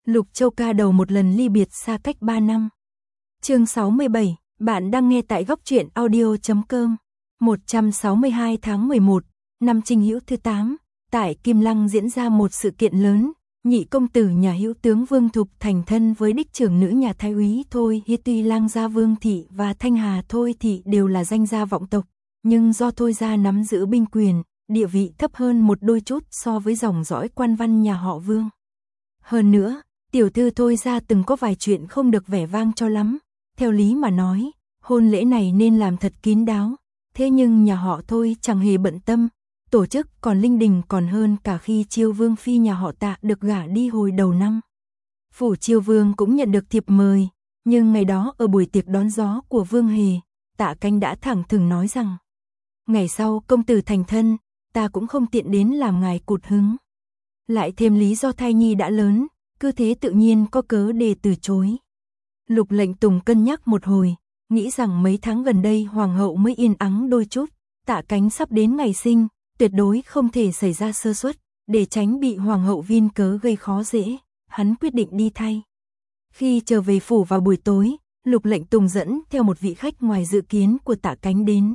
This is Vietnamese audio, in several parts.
Lục Châu ca đầu một lần ly biệt xa cách 3 năm. Chương 67, bạn đang nghe tại góc truyện audio.com. 162 tháng 11, năm Trinh Hữu thứ 8, tại Kim Lăng diễn ra một sự kiện lớn. Nhị công tử nhà Hữu tướng Vương Thục thành thân với đích trưởng nữ nhà Thái úy Thôi Hi. Tuy Lang gia Vương thị và Thanh Hà Thôi thị đều là danh gia vọng tộc, nhưng do Thôi gia nắm giữ binh quyền, địa vị thấp hơn một đôi chút so với dòng dõi quan văn nhà họ Vương. Hơn nữa, tiểu thư Thôi gia từng có vài chuyện không được vẻ vang cho lắm. Theo lý mà nói, hôn lễ này nên làm thật kín đáo, thế nhưng nhà họ Thôi chẳng hề bận tâm, tổ chức còn linh đình còn hơn cả khi Chiêu Vương phi nhà họ Tạ được gả đi hồi đầu năm. Phủ Chiêu Vương cũng nhận được thiệp mời, nhưng ngày đó ở buổi tiệc đón gió của Vương Hề, Tạ Cánh đã thẳng thừng nói rằng: ngày sau công tử thành thân, ta cũng không tiện đến làm ngài cụt hứng. Lại thêm lý do thai nhi đã lớn, cứ thế tự nhiên có cớ để từ chối. Lục Lệnh Tùng cân nhắc một hồi, nghĩ rằng mấy tháng gần đây hoàng hậu mới yên ắng đôi chút, Tạ Cánh sắp đến ngày sinh, tuyệt đối không thể xảy ra sơ suất, để tránh bị hoàng hậu viên cớ gây khó dễ, hắn quyết định đi thay. Khi trở về phủ vào buổi tối, Lục Lệnh Tùng dẫn theo một vị khách ngoài dự kiến của Tạ Cánh đến.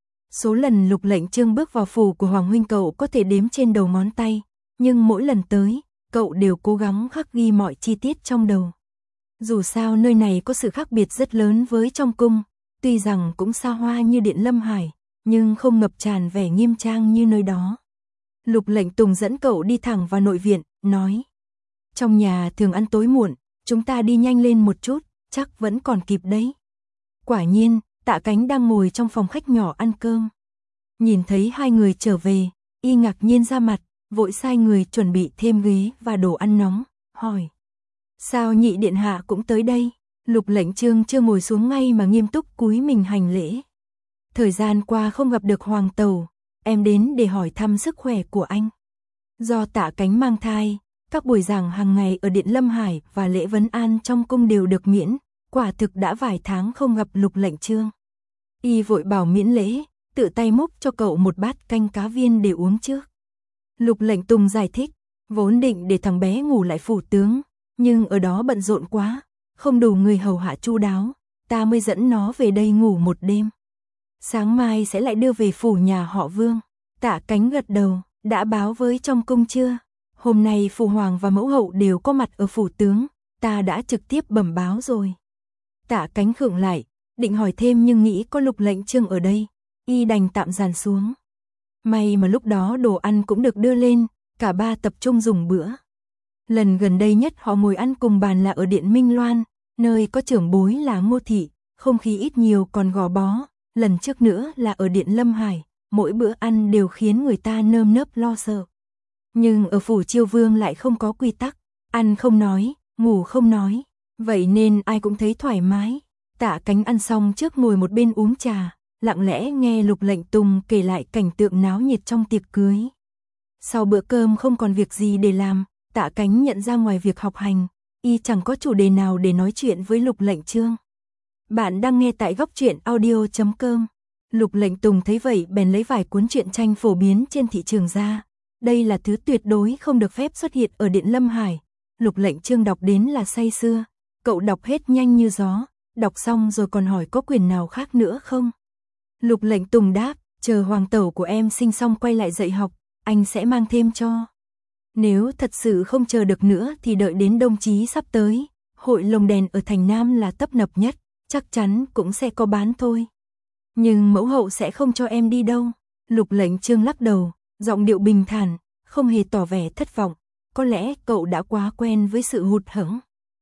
Số lần Lục Lệnh Chương bước vào phủ của hoàng huynh cậu có thể đếm trên đầu ngón tay, nhưng mỗi lần tới, cậu đều cố gắng khắc ghi mọi chi tiết trong đầu. Dù sao nơi này có sự khác biệt rất lớn với trong cung, tuy rằng cũng xa hoa như Điện Lâm Hải, nhưng không ngập tràn vẻ nghiêm trang như nơi đó. Lục Lệnh Tùng dẫn cậu đi thẳng vào nội viện, nói: trong nhà thường ăn tối muộn, chúng ta đi nhanh lên một chút, chắc vẫn còn kịp đấy. Quả nhiên, Tạ Cánh đang ngồi trong phòng khách nhỏ ăn cơm. Nhìn thấy hai người trở về, y ngạc nhiên ra mặt, vội sai người chuẩn bị thêm ghế và đồ ăn nóng, hỏi: sao nhị điện hạ cũng tới đây? Lục Lệnh Chương chưa ngồi xuống ngay mà nghiêm túc cúi mình hành lễ. Thời gian qua không gặp được hoàng tẩu, em đến để hỏi thăm sức khỏe của anh. Do Tạ Cánh mang thai, các buổi giảng hàng ngày ở Điện Lâm Hải và lễ vấn an trong cung đều được miễn, quả thực đã vài tháng không gặp Lục Lệnh Chương. Y vội bảo miễn lễ, tự tay múc cho cậu một bát canh cá viên để uống trước. Lục Lệnh Tùng giải thích, vốn định để thằng bé ngủ lại phủ tướng, nhưng ở đó bận rộn quá, không đủ người hầu hạ chu đáo, ta mới dẫn nó về đây ngủ một đêm. Sáng mai sẽ lại đưa về phủ nhà họ Vương. Tạ Cánh gật đầu, đã báo với trong cung chưa? Hôm nay phụ hoàng và mẫu hậu đều có mặt ở phủ tướng, ta đã trực tiếp bẩm báo rồi. Tạ Cánh khựng lại, định hỏi thêm nhưng nghĩ có Lục Lệnh Chương ở đây, y đành tạm dàn xuống. May mà lúc đó đồ ăn cũng được đưa lên, cả ba tập trung dùng bữa. Lần gần đây nhất họ ngồi ăn cùng bàn là ở Điện Minh Loan, nơi có trưởng bối là Ngô thị, không khí ít nhiều còn gò bó. Lần trước nữa là ở Điện Lâm Hải, mỗi bữa ăn đều khiến người ta nơm nớp lo sợ. Nhưng ở phủ Chiêu Vương lại không có quy tắc, ăn không nói, ngủ không nói, vậy nên ai cũng thấy thoải mái. Tạ Cánh ăn xong trước ngồi một bên uống trà, lặng lẽ nghe Lục Lệnh Tùng kể lại cảnh tượng náo nhiệt trong tiệc cưới. Sau bữa cơm không còn việc gì để làm, Tạ Cánh nhận ra ngoài việc học hành, y chẳng có chủ đề nào để nói chuyện với Lục Lệnh Chương. Bạn đang nghe tại góc truyện audio.com. Lục Lệnh Tùng thấy vậy bèn lấy vài cuốn truyện tranh phổ biến trên thị trường ra. Đây là thứ tuyệt đối không được phép xuất hiện ở Điện Lâm Hải. Lục Lệnh Chương đọc đến là say sưa. Cậu đọc hết nhanh như gió, đọc xong rồi còn hỏi có quyền nào khác nữa không? Lục Lệnh Tùng đáp, chờ hoàng tẩu của em sinh xong quay lại dạy học, anh sẽ mang thêm cho. Nếu thật sự không chờ được nữa thì đợi đến đông chí sắp tới, hội lồng đèn ở thành Nam là tấp nập nhất, chắc chắn cũng sẽ có bán thôi. Nhưng mẫu hậu sẽ không cho em đi đâu. Lục Lệnh Chương lắc đầu, giọng điệu bình thản, không hề tỏ vẻ thất vọng, có lẽ cậu đã quá quen với sự hụt hẫng.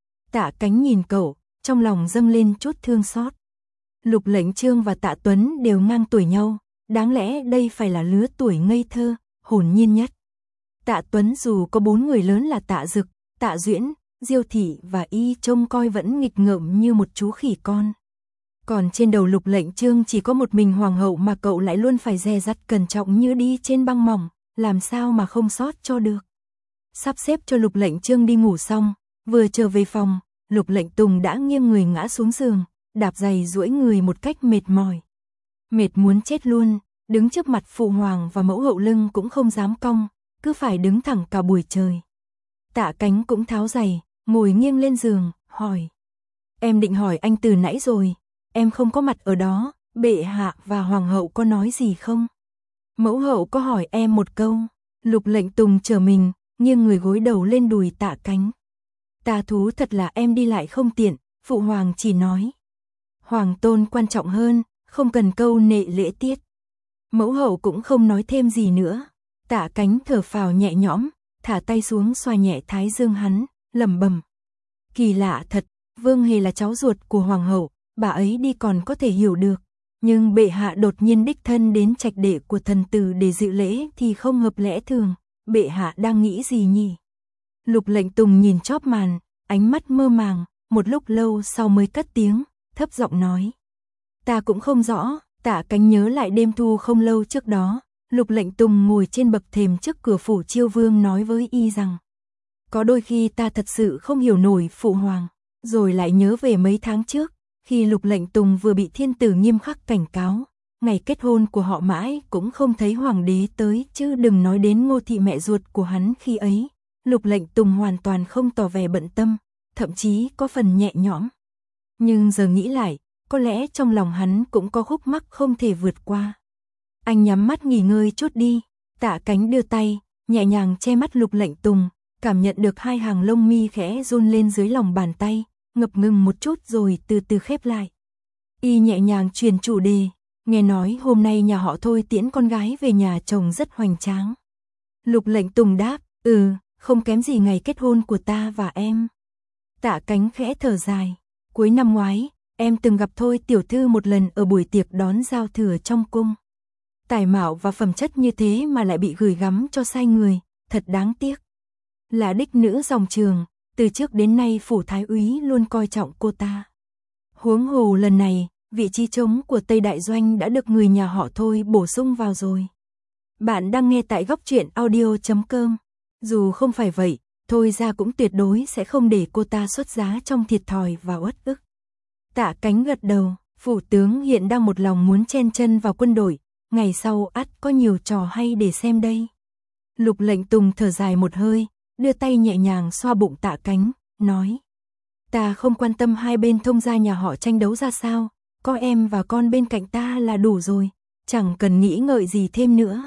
Tạ Cánh nhìn cậu, trong lòng dâng lên chút thương xót. Lục Lệnh Chương và Tạ Tuấn đều ngang tuổi nhau, đáng lẽ đây phải là lứa tuổi ngây thơ, hồn nhiên nhất. Tạ Tuấn dù có 4 người lớn là Tạ Dực, Tạ Duyễn, Diêu Thị và y trông coi vẫn nghịch ngợm như một chú khỉ con. Còn trên đầu Lục Lệnh Chương chỉ có một mình hoàng hậu mà cậu lại luôn phải dè dặt cẩn trọng như đi trên băng mỏng, làm sao mà không sót cho được. Sắp xếp cho Lục Lệnh Chương đi ngủ xong, vừa trở về phòng, Lục Lệnh Tùng đã nghiêng người ngã xuống giường, đạp giày duỗi người một cách mệt mỏi. Mệt muốn chết luôn, đứng trước mặt phụ hoàng và mẫu hậu lưng cũng không dám cong, cứ phải đứng thẳng cả buổi trời. Tạ Cánh cũng tháo giày, ngồi nghiêng lên giường, hỏi. Em định hỏi anh từ nãy rồi, em không có mặt ở đó, bệ hạ và hoàng hậu có nói gì không? Mẫu hậu có hỏi em một câu. Lục Lệnh Tùng trở mình, nghiêng người gối đầu lên đùi Tạ Cánh. Ta thú thật là em đi lại không tiện, phụ hoàng chỉ nói. Hoàng tôn quan trọng hơn, không cần câu nệ lễ tiết. Mẫu hậu cũng không nói thêm gì nữa. Tạ Cánh thở phào nhẹ nhõm, thả tay xuống xoa nhẹ thái dương hắn, lẩm bẩm. Kỳ lạ thật, Vương Hề là cháu ruột của hoàng hậu, bà ấy đi còn có thể hiểu được. Nhưng bệ hạ đột nhiên đích thân đến trạch đệ của thần tử để dự lễ thì không hợp lẽ thường. Bệ hạ đang nghĩ gì nhỉ? Lục Lệnh Tùng nhìn chóp màn, ánh mắt mơ màng, một lúc lâu sau mới cất tiếng, thấp giọng nói. Ta cũng không rõ. Tạ Cánh nhớ lại đêm thu không lâu trước đó, Lục Lệnh Tùng ngồi trên bậc thềm trước cửa phủ Chiêu Vương nói với y rằng. Có đôi khi ta thật sự không hiểu nổi phụ hoàng, rồi lại nhớ về mấy tháng trước, khi Lục Lệnh Tùng vừa bị thiên tử nghiêm khắc cảnh cáo, ngày kết hôn của họ mãi cũng không thấy hoàng đế tới, chứ đừng nói đến Ngô thị mẹ ruột của hắn khi ấy. Lục Lệnh Tùng hoàn toàn không tỏ vẻ bận tâm, thậm chí có phần nhẹ nhõm. Nhưng giờ nghĩ lại, có lẽ trong lòng hắn cũng có khúc mắc không thể vượt qua. Anh nhắm mắt nghỉ ngơi chút đi. Tạ Cánh đưa tay, nhẹ nhàng che mắt Lục Lệnh Tùng, cảm nhận được hai hàng lông mi khẽ run lên dưới lòng bàn tay, ngập ngừng một chút rồi từ từ khép lại. Y nhẹ nhàng truyền chủ đề, nghe nói hôm nay nhà họ Thôi tiễn con gái về nhà chồng rất hoành tráng. Lục Lệnh Tùng đáp, không kém gì ngày kết hôn của ta và em. Tạ Cánh khẽ thở dài, cuối năm ngoái, em từng gặp Thôi tiểu thư một lần ở buổi tiệc đón giao thừa trong cung. Tài mạo và phẩm chất như thế mà lại bị gửi gắm cho sai người, thật đáng tiếc. Là đích nữ dòng Trường, từ trước đến nay phủ thái úy luôn coi trọng cô ta. Huống hồ lần này, vị trí trống của Tây Đại Doanh đã được người nhà họ Thôi bổ sung vào rồi. Bạn đang nghe tại góc truyện audio.com. Dù không phải vậy, Thôi ra cũng tuyệt đối sẽ không để cô ta xuất giá trong thiệt thòi và uất ức. Tạ Cánh gật đầu, phủ tướng hiện đang một lòng muốn chen chân vào quân đội, ngày sau ắt có nhiều trò hay để xem đây. Lục Lệnh Tùng thở dài một hơi, đưa tay nhẹ nhàng xoa bụng Tạ Cánh, nói. Ta không quan tâm hai bên thông gia nhà họ tranh đấu ra sao, có em và con bên cạnh ta là đủ rồi, chẳng cần nghĩ ngợi gì thêm nữa.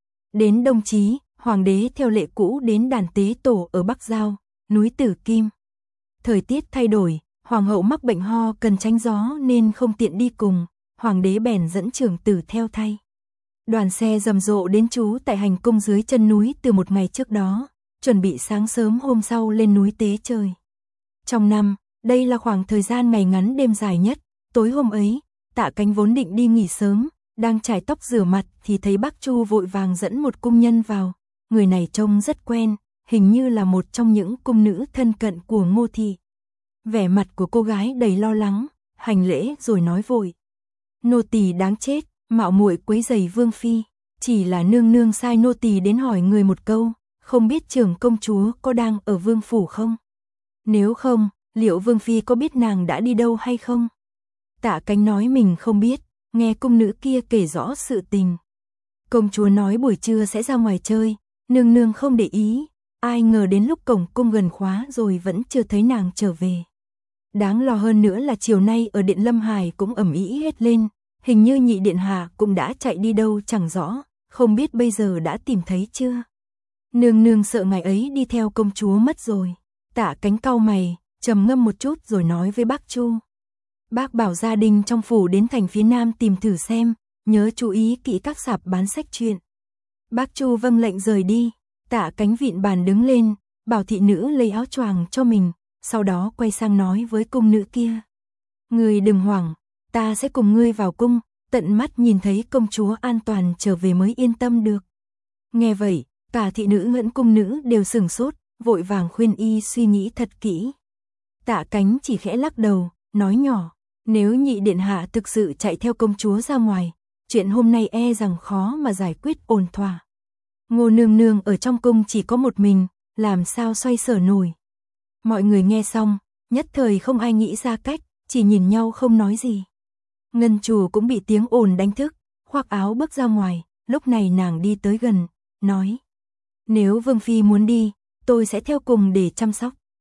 Đến Đông Chí, hoàng đế theo lệ cũ đến đàn tế tổ ở Bắc Giao, núi Tử Kim. Thời tiết thay đổi, hoàng hậu mắc bệnh ho cần tránh gió nên không tiện đi cùng, hoàng đế bèn dẫn trưởng tử theo thay. Đoàn xe rầm rộ đến trú tại hành cung dưới chân núi từ một ngày trước đó, chuẩn bị sáng sớm hôm sau lên núi tế trời. Trong năm, đây là khoảng thời gian ngày ngắn đêm dài nhất, tối hôm ấy, Tạ Cánh vốn định đi nghỉ sớm, đang chải tóc rửa mặt thì thấy bác Chu vội vàng dẫn một cung nhân vào, người này trông rất quen, hình như là một trong những cung nữ thân cận của Ngô thị. Vẻ mặt của cô gái đầy lo lắng, hành lễ rồi nói vội. Nô tỳ đáng chết, mạo muội quấy rầy vương phi, chỉ là nương nương sai nô tỳ đến hỏi người một câu, không biết trưởng công chúa có đang ở vương phủ không? Nếu không, liệu vương phi có biết nàng đã đi đâu hay không? Tạ Cánh nói mình không biết, nghe cung nữ kia kể rõ sự tình. Công chúa nói buổi trưa sẽ ra ngoài chơi, nương nương không để ý, ai ngờ đến lúc cổng cung gần khóa rồi vẫn chưa thấy nàng trở về. Đáng lo hơn nữa là chiều nay ở điện Lâm Hải cũng ầm ĩ hết lên, hình như nhị điện hạ cũng đã chạy đi đâu chẳng rõ, không biết bây giờ đã tìm thấy chưa. Nương nương sợ ngày ấy đi theo công chúa mất rồi. Tạ Cánh cau mày, trầm ngâm một chút rồi nói với bác Chu. Bác bảo gia đình trong phủ đến thành phía nam tìm thử xem, nhớ chú ý kỹ các sạp bán sách truyện. Bác Chu vâng lệnh rời đi, Tạ Cánh vịn bàn đứng lên, bảo thị nữ lấy áo choàng cho mình, sau đó quay sang nói với cung nữ kia. Ngươi đừng hoảng, ta sẽ cùng ngươi vào cung, tận mắt nhìn thấy công chúa an toàn trở về mới yên tâm được. Nghe vậy, cả thị nữ lẫn cung nữ đều sửng sốt, vội vàng khuyên y suy nghĩ thật kỹ. Tạ Cánh chỉ khẽ lắc đầu, nói nhỏ, nếu nhị điện hạ thực sự chạy theo công chúa ra ngoài, chuyện hôm nay e rằng khó mà giải quyết ổn thỏa. Ngô nương nương ở trong cung chỉ có một mình, làm sao xoay sở nổi. Mọi người nghe xong, nhất thời không ai nghĩ ra cách, chỉ nhìn nhau không nói gì. Ngân Trù cũng bị tiếng ồn đánh thức, khoác áo bước ra ngoài, lúc này nàng đi tới gần, nói. Nếu Vương Phi muốn đi, tôi sẽ theo cùng để chăm sóc.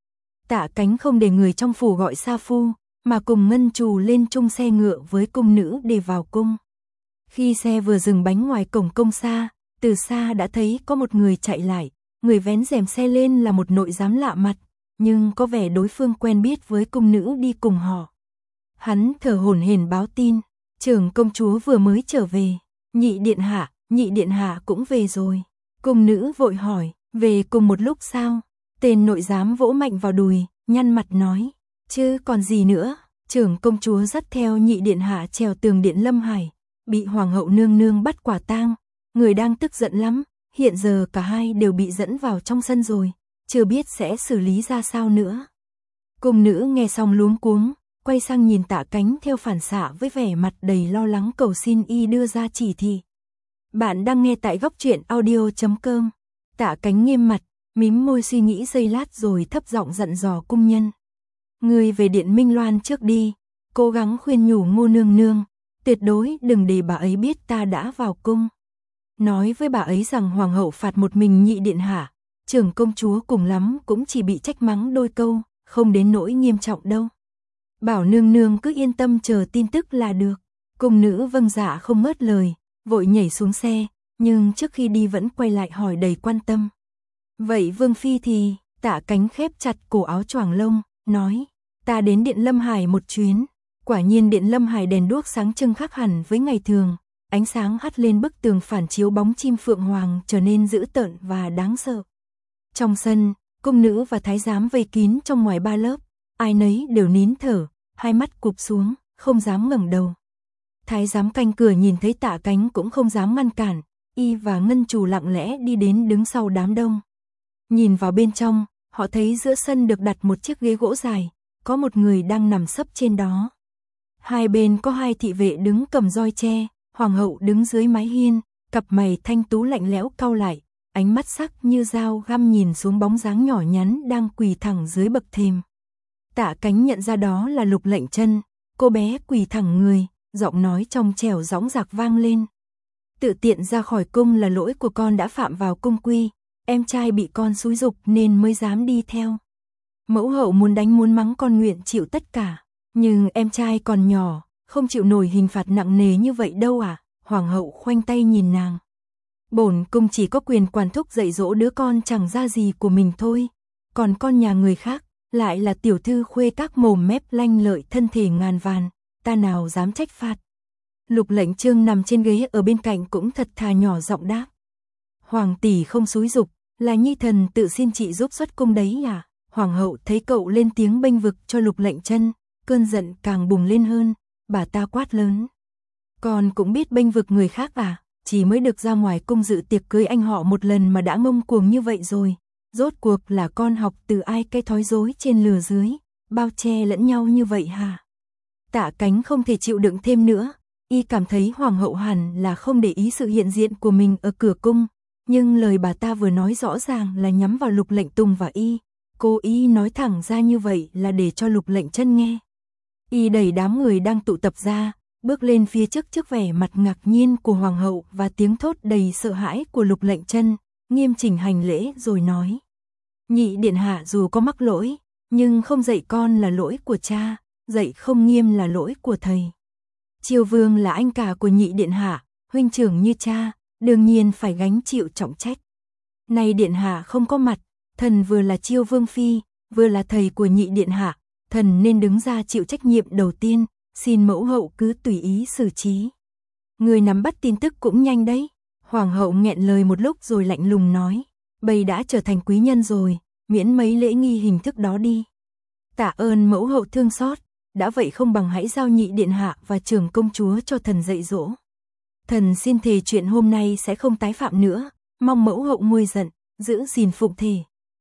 Tạ Cánh không để người trong phủ gọi sa phu, mà cùng Ngân Trù lên chung xe ngựa với cung nữ để vào cung. Khi xe vừa dừng bánh ngoài cổng cung xa, từ xa đã thấy có một người chạy lại, người vén rèm xe lên là một nội giám lạ mặt, nhưng có vẻ đối phương quen biết với cung nữ đi cùng họ. Hắn thở hổn hển báo tin, trưởng công chúa vừa mới trở về, nhị điện hạ cũng về rồi. Cung nữ vội hỏi, về cùng một lúc sao? Tên nội giám vỗ mạnh vào đùi, nhăn mặt nói, chứ còn gì nữa. Trưởng công chúa dắt theo nhị điện hạ trèo tường điện Lâm Hải, bị hoàng hậu nương nương bắt quả tang, người đang tức giận lắm, hiện giờ cả hai đều bị dẫn vào trong sân rồi, chưa biết sẽ xử lý ra sao nữa. Cung nữ nghe xong luống cuống, quay sang nhìn Tạ Cánh theo phản xạ với vẻ mặt đầy lo lắng cầu xin y đưa ra chỉ thị. Bạn đang nghe tại góc truyện audio.com. Tạ Cánh nghiêm mặt, mím môi suy nghĩ giây lát rồi thấp giọng dặn dò cung nhân. Ngươi về điện Minh Loan trước đi, cố gắng khuyên nhủ Ngô nương nương, tuyệt đối đừng để bà ấy biết ta đã vào cung. Nói với bà ấy rằng hoàng hậu phạt một mình nhị điện hạ, trưởng công chúa cùng lắm cũng chỉ bị trách mắng đôi câu, không đến nỗi nghiêm trọng đâu. Bảo nương nương cứ yên tâm chờ tin tức là được. Cung nữ vâng dạ không ngớt lời, vội nhảy xuống xe, nhưng trước khi đi vẫn quay lại hỏi đầy quan tâm. Vậy Vương Phi thì? Tạ Cánh khép chặt cổ áo choàng lông, nói, ta đến điện Lâm Hải một chuyến. Quả nhiên điện Lâm Hải đèn đuốc sáng trưng khác hẳn với ngày thường, ánh sáng hắt lên bức tường phản chiếu bóng chim phượng hoàng trở nên dữ tợn và đáng sợ. Trong sân, cung nữ và thái giám vây kín trong ngoài ba lớp, ai nấy đều nín thở, hai mắt cụp xuống, không dám ngẩng đầu. Thái giám canh cửa nhìn thấy Tạ Cánh cũng không dám ngăn cản, y và Ngân Trù lặng lẽ đi đến đứng sau đám đông. Nhìn vào bên trong, họ thấy giữa sân được đặt một chiếc ghế gỗ dài, có một người đang nằm sấp trên đó. Hai bên có hai thị vệ đứng cầm roi tre, hoàng hậu đứng dưới mái hiên, cặp mày thanh tú lạnh lẽo cau lại, ánh mắt sắc như dao găm nhìn xuống bóng dáng nhỏ nhắn đang quỳ thẳng dưới bậc thềm. Tạ Cánh nhận ra đó là Lục Lệnh Chân, cô bé quỳ thẳng người, giọng nói trong trẻo dõng dạc vang lên. Tự tiện ra khỏi cung là lỗi của con đã phạm vào cung quy, em trai bị con xúi giục nên mới dám đi theo. Mẫu hậu muốn đánh muốn mắng con nguyện chịu tất cả, nhưng em trai còn nhỏ, không chịu nổi hình phạt nặng nề như vậy đâu à? Hoàng hậu khoanh tay nhìn nàng. Bổn cung chỉ có quyền quản thúc dạy dỗ đứa con chẳng ra gì của mình thôi, còn con nhà người khác lại là tiểu thư khuê các mồm mép lanh lợi thân thể ngàn vàn, ta nào dám trách phạt. Lục Lệnh Chương nằm trên ghế ở bên cạnh cũng thật thà nhỏ giọng đáp. Hoàng tỷ không xúi giục, là nhi thần tự xin chị giúp xuất cung đấy à? Hoàng hậu thấy cậu lên tiếng bênh vực cho Lục Lệnh Chân, cơn giận càng bùng lên hơn, bà ta quát lớn. Con cũng biết bênh vực người khác à? Chỉ mới được ra ngoài cung dự tiệc cưới anh họ một lần mà đã ngông cuồng như vậy rồi. Rốt cuộc là con học từ ai cái thói dối trên lừa dưới, bao che lẫn nhau như vậy hả? Tạ Cánh không thể chịu đựng thêm nữa, y cảm thấy hoàng hậu hẳn là không để ý sự hiện diện của mình ở cửa cung, nhưng lời bà ta vừa nói rõ ràng là nhắm vào Lục Lệnh Tùng và y, cô y nói thẳng ra như vậy là để cho Lục Lệnh Chân nghe. Y đẩy đám người đang tụ tập ra, bước lên phía trước vẻ mặt ngạc nhiên của hoàng hậu và tiếng thốt đầy sợ hãi của Lục Lệnh Chân, nghiêm chỉnh hành lễ rồi nói. Nhị điện hạ dù có mắc lỗi, nhưng không dạy con là lỗi của cha, dạy không nghiêm là lỗi của thầy. Chiêu vương là anh cả của nhị điện hạ, huynh trưởng như cha, đương nhiên phải gánh chịu trọng trách. Nay điện hạ không có mặt, thần vừa là Chiêu vương phi, vừa là thầy của nhị điện hạ, thần nên đứng ra chịu trách nhiệm đầu tiên, xin mẫu hậu cứ tùy ý xử trí. Người nắm bắt tin tức cũng nhanh đấy. Hoàng hậu nghẹn lời một lúc rồi lạnh lùng nói, bây đã trở thành quý nhân rồi, miễn mấy lễ nghi hình thức đó đi. Tạ ơn mẫu hậu thương xót, đã vậy không bằng hãy giao nhị điện hạ và trưởng công chúa cho thần dạy dỗ. Thần xin thề chuyện hôm nay sẽ không tái phạm nữa, mong mẫu hậu nguôi giận, giữ gìn phụng thề.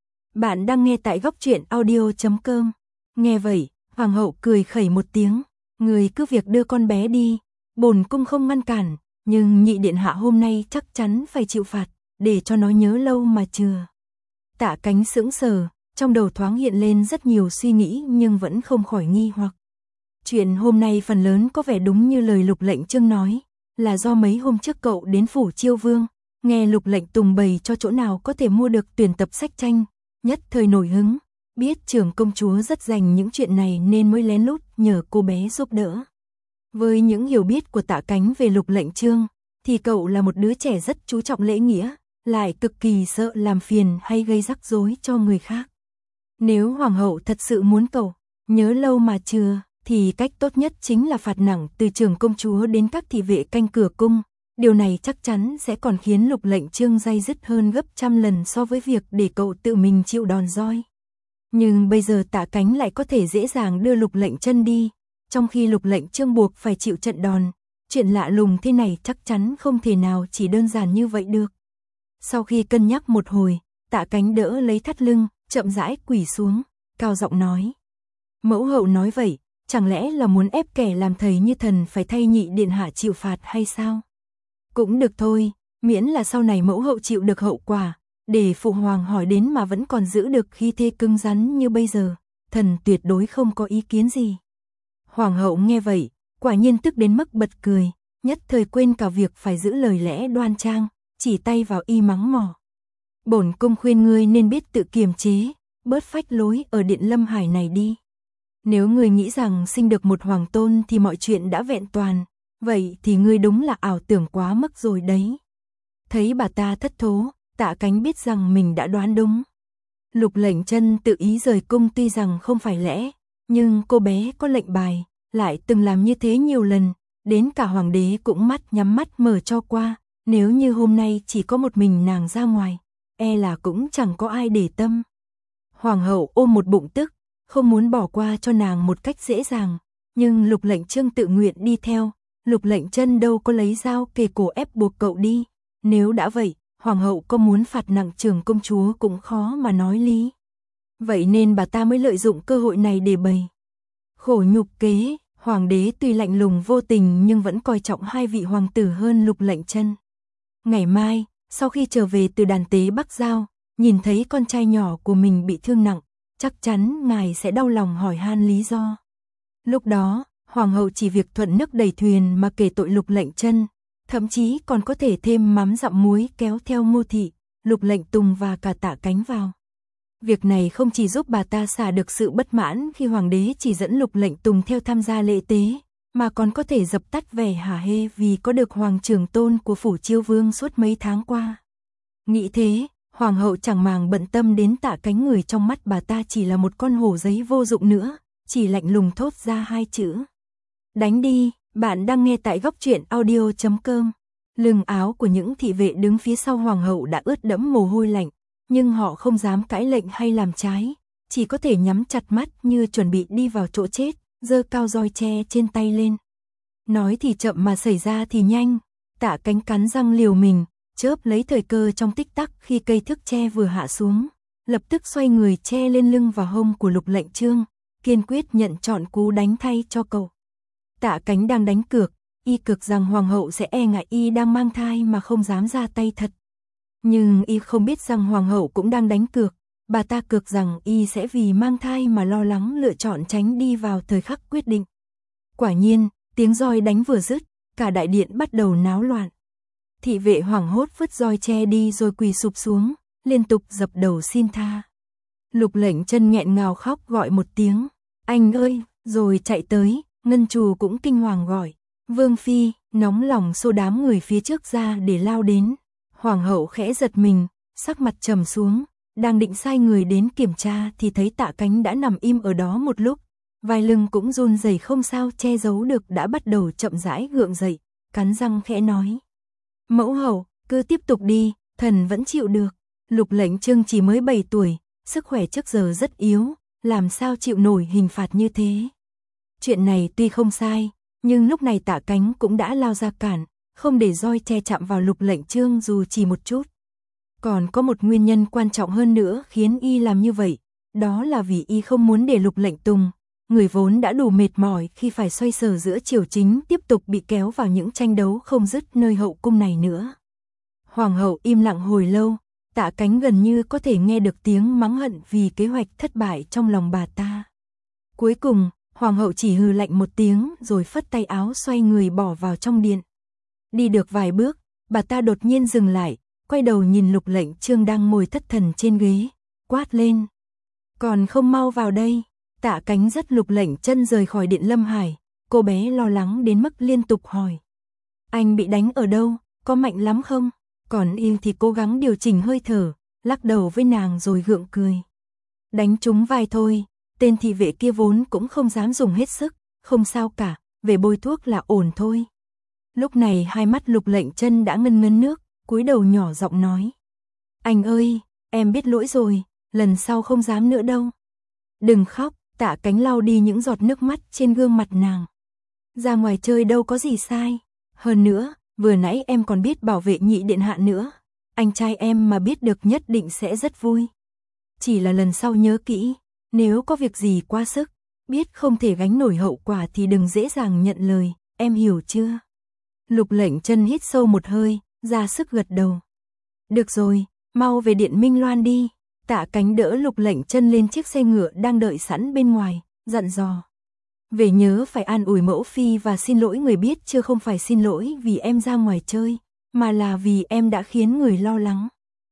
Bạn đang nghe tại góc truyện audio.com. Nghe vậy, hoàng hậu cười khẩy một tiếng, người cứ việc đưa con bé đi, bổn cung không ngăn cản, nhưng nhị điện hạ hôm nay chắc chắn phải chịu phạt, để cho nó nhớ lâu mà chừa. Tạ Cánh sững sờ, trong đầu thoáng hiện lên rất nhiều suy nghĩ nhưng vẫn không khỏi nghi hoặc. Chuyện hôm nay phần lớn có vẻ đúng như lời Lục Lệnh Chương nói, là do mấy hôm trước cậu đến phủ Chiêu vương, nghe Lục Lệnh Tùng bày cho chỗ nào có thể mua được tuyển tập sách tranh, nhất thời nổi hứng, biết trưởng công chúa rất dành những chuyện này nên mới lén lút nhờ cô bé giúp đỡ. Với những hiểu biết của Tạ Cánh về Lục Lệnh Chương, thì cậu là một đứa trẻ rất chú trọng lễ nghĩa, lại cực kỳ sợ làm phiền hay gây rắc rối cho người khác. Nếu hoàng hậu thật sự muốn cậu nhớ lâu mà chưa, thì cách tốt nhất chính là phạt nặng từ trưởng công chúa đến các thị vệ canh cửa cung. Điều này chắc chắn sẽ còn khiến Lục Lệnh Chương day dứt hơn gấp trăm lần so với việc để cậu tự mình chịu đòn roi. Nhưng bây giờ Tạ Cánh lại có thể dễ dàng đưa Lục Lệnh Chân đi, trong khi Lục Lệnh Chương buộc phải chịu trận đòn. Chuyện lạ lùng thế này chắc chắn không thể nào chỉ đơn giản như vậy được. Sau khi cân nhắc một hồi, Tạ Cánh đỡ lấy thắt lưng, chậm rãi quỳ xuống, cao giọng nói. Mẫu hậu nói vậy, chẳng lẽ là muốn ép kẻ làm thầy như thần phải thay nhị điện hạ chịu phạt hay sao? Cũng được thôi, miễn là sau này mẫu hậu chịu được hậu quả, để phụ hoàng hỏi đến mà vẫn còn giữ được khí thế cứng rắn như bây giờ, thần tuyệt đối không có ý kiến gì. Hoàng hậu nghe vậy, quả nhiên tức đến mức bật cười, nhất thời quên cả việc phải giữ lời lẽ đoan trang, chỉ tay vào y mắng mỏ. Bổn cung khuyên ngươi nên biết tự kiềm chế, bớt phách lối ở Điện Lâm Hải này đi. Nếu ngươi nghĩ rằng sinh được một hoàng tôn thì mọi chuyện đã vẹn toàn, vậy thì ngươi đúng là ảo tưởng quá mức rồi đấy. Thấy bà ta thất thố, Tạ Cánh biết rằng mình đã đoán đúng. Lục Lệnh Chân tự ý rời cung tuy rằng không phải lẽ, nhưng cô bé có lệnh bài, lại từng làm như thế nhiều lần, đến cả hoàng đế cũng mắt nhắm mắt mở cho qua. Nếu như hôm nay chỉ có một mình nàng ra ngoài, e là cũng chẳng có ai để tâm. Hoàng hậu ôm một bụng tức, không muốn bỏ qua cho nàng một cách dễ dàng, nhưng Lục Lệnh Chương tự nguyện đi theo. Lục Lệnh Chân đâu có lấy dao kề cổ ép buộc cậu đi. Nếu đã vậy, hoàng hậu có muốn phạt nặng trưởng công chúa cũng khó mà nói lý. Vậy nên bà ta mới lợi dụng cơ hội này để bày khổ nhục kế. Hoàng đế tuy lạnh lùng vô tình nhưng vẫn coi trọng hai vị hoàng tử hơn Lục Lệnh Chân. Ngày mai, sau khi trở về từ đàn tế Bắc Giao, nhìn thấy con trai nhỏ của mình bị thương nặng, chắc chắn ngài sẽ đau lòng hỏi han lý do. Lúc đó, hoàng hậu chỉ việc thuận nước đẩy thuyền mà kể tội Lục Lệnh Chân, thậm chí còn có thể thêm mắm dặm muối kéo theo Ngô Thị, Lục Lệnh Tùng và cả Tạ Cánh vào. Việc này không chỉ giúp bà ta xả được sự bất mãn khi hoàng đế chỉ dẫn Lục Lệnh Tùng theo tham gia lễ tế, mà còn có thể dập tắt vẻ hả hê vì có được hoàng trưởng tôn của phủ Chiêu Vương suốt mấy tháng qua. Nghĩ thế, hoàng hậu chẳng màng bận tâm đến Tạ Cánh, người trong mắt bà ta chỉ là một con hổ giấy vô dụng nữa, chỉ lạnh lùng thốt ra hai chữ. Đánh đi. Bạn đang nghe tại góc truyện audio.com. Lưng áo của những thị vệ đứng phía sau hoàng hậu đã ướt đẫm mồ hôi lạnh, nhưng họ không dám cãi lệnh hay làm trái, chỉ có thể nhắm chặt mắt như chuẩn bị đi vào chỗ chết, giơ cao roi tre trên tay lên. Nói thì chậm mà xảy ra thì nhanh, Tạ Cánh cắn răng liều mình, chớp lấy thời cơ trong tích tắc khi cây thước tre vừa hạ xuống, lập tức xoay người che lên lưng và hông của Lục Lệnh Chương, kiên quyết nhận trọn cú đánh thay cho cậu. Tạ Cánh đang đánh cược, y cược rằng hoàng hậu sẽ e ngại y đang mang thai mà không dám ra tay thật. Nhưng y không biết rằng hoàng hậu cũng đang đánh cược, bà ta cược rằng y sẽ vì mang thai mà lo lắng lựa chọn tránh đi vào thời khắc quyết định. Quả nhiên, tiếng roi đánh vừa dứt, cả đại điện bắt đầu náo loạn. Thị vệ hoảng hốt vứt roi tre đi rồi quỳ sụp xuống, liên tục dập đầu xin tha. Lục Lệnh Chân nghẹn ngào khóc gọi một tiếng, anh ơi, rồi chạy tới. Ngân Trù cũng kinh hoàng gọi, Vương Phi, nóng lòng xô đám người phía trước ra để lao đến. Hoàng hậu khẽ giật mình, sắc mặt trầm xuống, đang định sai người đến kiểm tra thì thấy Tạ Cánh đã nằm im ở đó một lúc, vai lưng cũng run rẩy không sao che giấu được, đã bắt đầu chậm rãi gượng dậy, cắn răng khẽ nói. Mẫu hậu, cứ tiếp tục đi, thần vẫn chịu được. Lục Lệnh Chương chỉ mới 7 tuổi, sức khỏe trước giờ rất yếu, làm sao chịu nổi hình phạt như thế. Chuyện này tuy không sai, nhưng lúc này Tạ Cánh cũng đã lao ra cản, không để roi tre chạm vào Lục Lệnh Chương dù chỉ một chút. Còn có một nguyên nhân quan trọng hơn nữa khiến y làm như vậy, đó là vì y không muốn để Lục Lệnh Tùng, người vốn đã đủ mệt mỏi khi phải xoay sở giữa triều chính, tiếp tục bị kéo vào những tranh đấu không dứt nơi hậu cung này nữa. Hoàng hậu im lặng hồi lâu, Tạ Cánh gần như có thể nghe được tiếng mắng hận vì kế hoạch thất bại trong lòng bà ta. Cuối cùng, hoàng hậu chỉ hừ lạnh một tiếng rồi phất tay áo xoay người bỏ vào trong điện. Đi được vài bước, bà ta đột nhiên dừng lại, quay đầu nhìn Lục Lệnh Chương đang ngồi thất thần trên ghế, quát lên. Còn không mau vào đây. Tạ Cánh dắt Lục Lệnh Chân rời khỏi Điện Lâm Hải, cô bé lo lắng đến mức liên tục hỏi. Anh bị đánh ở đâu, có mạnh lắm không? Còn Y thì cố gắng điều chỉnh hơi thở, lắc đầu với nàng rồi gượng cười. Đánh trúng vai thôi, tên thị vệ kia vốn cũng không dám dùng hết sức, không sao cả, về bôi thuốc là ổn thôi. Lúc này hai mắt Lục Lệnh Chân đã ngân ngấn nước, cúi đầu nhỏ giọng nói. Anh ơi, em biết lỗi rồi, lần sau không dám nữa đâu. Đừng khóc, Tạ Cánh lau đi những giọt nước mắt trên gương mặt nàng. Ra ngoài chơi đâu có gì sai. Hơn nữa, vừa nãy em còn biết bảo vệ Nhị điện hạ nữa. Anh trai em mà biết được nhất định sẽ rất vui. Chỉ là lần sau nhớ kỹ, nếu có việc gì quá sức, biết không thể gánh nổi hậu quả thì đừng dễ dàng nhận lời, em hiểu chưa? Lục Lệnh Chân hít sâu một hơi, ra sức gật đầu. Được rồi, mau về Điện Minh Loan đi. Tạ Cánh đỡ Lục Lệnh Chân lên chiếc xe ngựa đang đợi sẵn bên ngoài, dặn dò. Về nhớ phải an ủi mẫu phi và xin lỗi người biết chưa, không phải xin lỗi vì em ra ngoài chơi, mà là vì em đã khiến người lo lắng.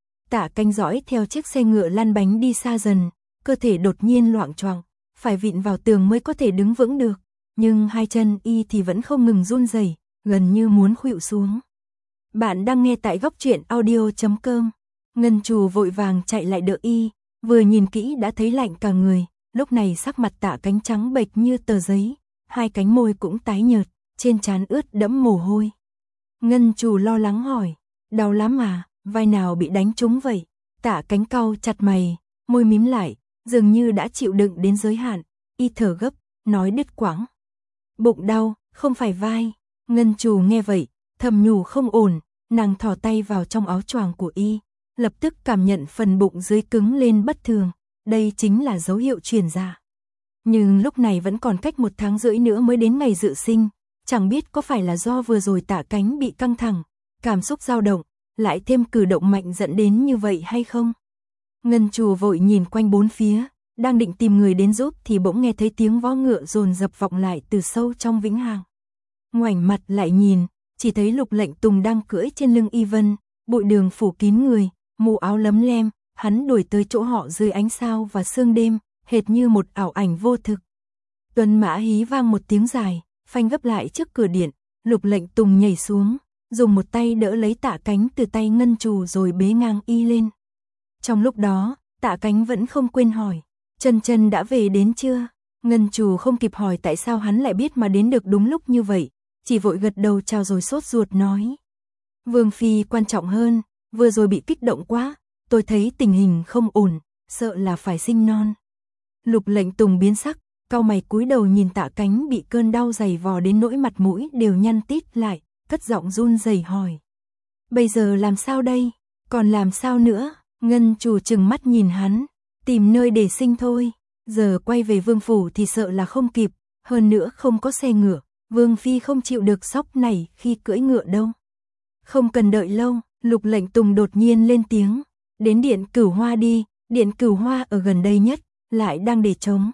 Tạ Cánh dõi theo chiếc xe ngựa lăn bánh đi xa dần, cơ thể đột nhiên loạng choạng, phải vịn vào tường mới có thể đứng vững được, nhưng hai chân Y thì vẫn không ngừng run rẩy, gần như muốn khuỵu xuống. Bạn đang nghe tại góc truyện audio.com. Ngân Trù vội vàng chạy lại đỡ Y, vừa nhìn kỹ đã thấy lạnh cả người, lúc này sắc mặt Tạ Cánh trắng bệch như tờ giấy, hai cánh môi cũng tái nhợt, trên trán ướt đẫm mồ hôi. Ngân Trù lo lắng hỏi, đau lắm à, vai nào bị đánh trúng vậy? Tạ Cánh cau chặt mày, môi mím lại, dường như đã chịu đựng đến giới hạn, Y thở gấp, nói đứt quãng. Bụng đau, không phải vai. Ngân Trù nghe vậy, thầm nhủ không ổn, nàng thò tay vào trong áo choàng của Y, lập tức cảm nhận phần bụng dưới cứng lên bất thường, đây chính là dấu hiệu truyền dạ. Nhưng lúc này vẫn còn cách 1 tháng rưỡi nữa mới đến ngày dự sinh, chẳng biết có phải là do vừa rồi Tạ Cánh bị căng thẳng, cảm xúc dao động, lại thêm cử động mạnh dẫn đến như vậy hay không? Ngân Trù vội nhìn quanh bốn phía, đang định tìm người đến giúp thì bỗng nghe thấy tiếng vó ngựa dồn dập vọng lại từ sâu trong Vĩnh Hằng. Ngoảnh mặt lại nhìn, chỉ thấy Lục Lệnh Tùng đang cưỡi trên lưng Y Vân, bụi đường phủ kín người, mũ áo lấm lem, hắn đuổi tới chỗ họ dưới ánh sao và sương đêm, hệt như một ảo ảnh vô thực. Tuần mã hí vang một tiếng dài, phanh gấp lại trước cửa điện, Lục Lệnh Tùng nhảy xuống, dùng một tay đỡ lấy Tạ Cánh từ tay Ngân Trù rồi bế ngang Y lên. Trong lúc đó, Tạ Cánh vẫn không quên hỏi, Chân Chân đã về đến chưa? Ngân Trù không kịp hỏi tại sao hắn lại biết mà đến được đúng lúc như vậy, chỉ vội gật đầu chào rồi sốt ruột nói. Vương phi quan trọng hơn, vừa rồi bị kích động quá, tôi thấy tình hình không ổn, sợ là phải sinh non. Lục Lệnh Tùng biến sắc, cau mày cúi đầu nhìn Tạ Cánh bị cơn đau dày vò đến nỗi mặt mũi đều nhăn tít lại, cất giọng run rẩy hỏi. Bây giờ làm sao đây? Còn làm sao nữa? Ngân Trù trừng mắt nhìn hắn, tìm nơi để sinh thôi, giờ quay về vương phủ thì sợ là không kịp, hơn nữa không có xe ngựa, Vương phi không chịu được sốc này khi cưỡi ngựa đâu. Không cần đợi lâu, Lục Lệnh Tùng đột nhiên lên tiếng, đến Điện Cửu Hoa đi, Điện Cửu Hoa ở gần đây nhất, lại đang để trống.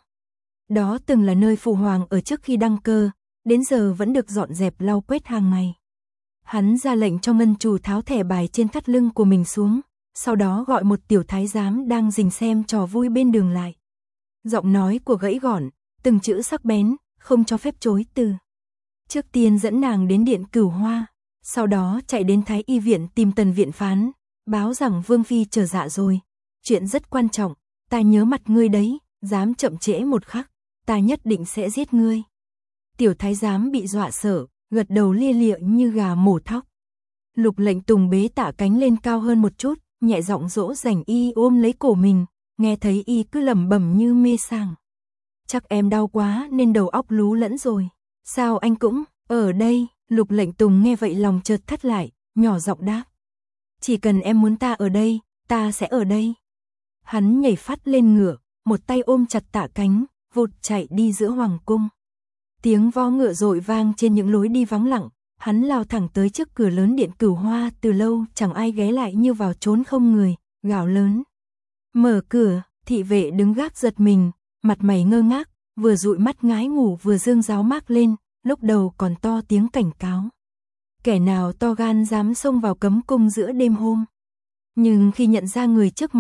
Đó từng là nơi phụ hoàng ở trước khi đăng cơ, đến giờ vẫn được dọn dẹp lau quét hàng ngày. Hắn ra lệnh cho Ngân Trù tháo thẻ bài trên thắt lưng của mình xuống, sau đó gọi một tiểu thái giám đang rình xem trò vui bên đường lại. Giọng nói của gãy gọn, từng chữ sắc bén, không cho phép chối từ. Trước tiên dẫn nàng đến Điện Cửu Hoa, sau đó chạy đến Thái Y viện tìm Tần viện phán, báo rằng Vương phi trở dạ rồi, chuyện rất quan trọng, ta nhớ mặt ngươi đấy, dám chậm trễ một khắc, ta nhất định sẽ giết ngươi. Tiểu thái giám bị dọa sợ, gật đầu lia lịa như gà mổ thóc. Lục Lệnh Tùng bế Tạ Cánh lên cao hơn một chút, nhẹ giọng dỗ dành Y ôm lấy cổ mình, nghe thấy Y cứ lẩm bẩm như mê sảng. Chắc em đau quá nên đầu óc lú lẫn rồi. Sao anh cũng ở đây? Lục Lệnh Tùng nghe vậy lòng chợt thắt lại, nhỏ giọng đáp. Chỉ cần em muốn ta ở đây, ta sẽ ở đây. Hắn nhảy phát lên ngựa, một tay ôm chặt Tạ Cánh, vụt chạy đi giữa hoàng cung. Tiếng vó ngựa dội vang trên những lối đi vắng lặng, hắn lao thẳng tới trước cửa lớn Điện Cửu Hoa, từ lâu chẳng ai ghé lại như vào trốn không người, gào lớn. Mở cửa, thị vệ đứng gác giật mình, mặt mày ngơ ngác, vừa dụi mắt ngái ngủ vừa dương giáo mác lên, lúc đầu còn to tiếng cảnh cáo. Kẻ nào to gan dám xông vào cấm cung giữa đêm hôm. Nhưng khi nhận ra người trước mặt,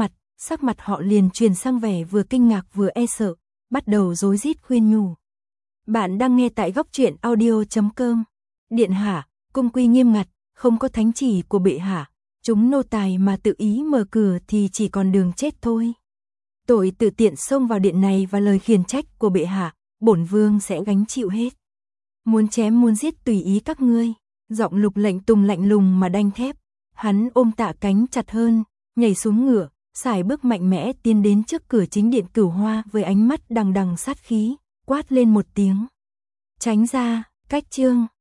sắc mặt họ liền chuyển sang vẻ vừa kinh ngạc vừa e sợ, bắt đầu rối rít khuyên nhủ. Bạn đang nghe tại góc truyện audio.com. Điện hạ, cung quy nghiêm ngặt, không có thánh chỉ của bệ hạ, chúng nô tài mà tự ý mở cửa thì chỉ còn đường chết thôi. Tội tự tiện xông vào điện này và lời khiển trách của bệ hạ, bổn vương sẽ gánh chịu hết. Muốn chém muốn giết tùy ý các ngươi. Giọng Lục Lệnh Tùng lạnh lùng mà đanh thép. Hắn ôm Tạ Cánh chặt hơn, nhảy xuống ngựa, sải bước mạnh mẽ tiến đến trước cửa chính điện Cửu Hoa với ánh mắt đằng đằng sát khí, quát lên một tiếng. Tránh ra, cách chương.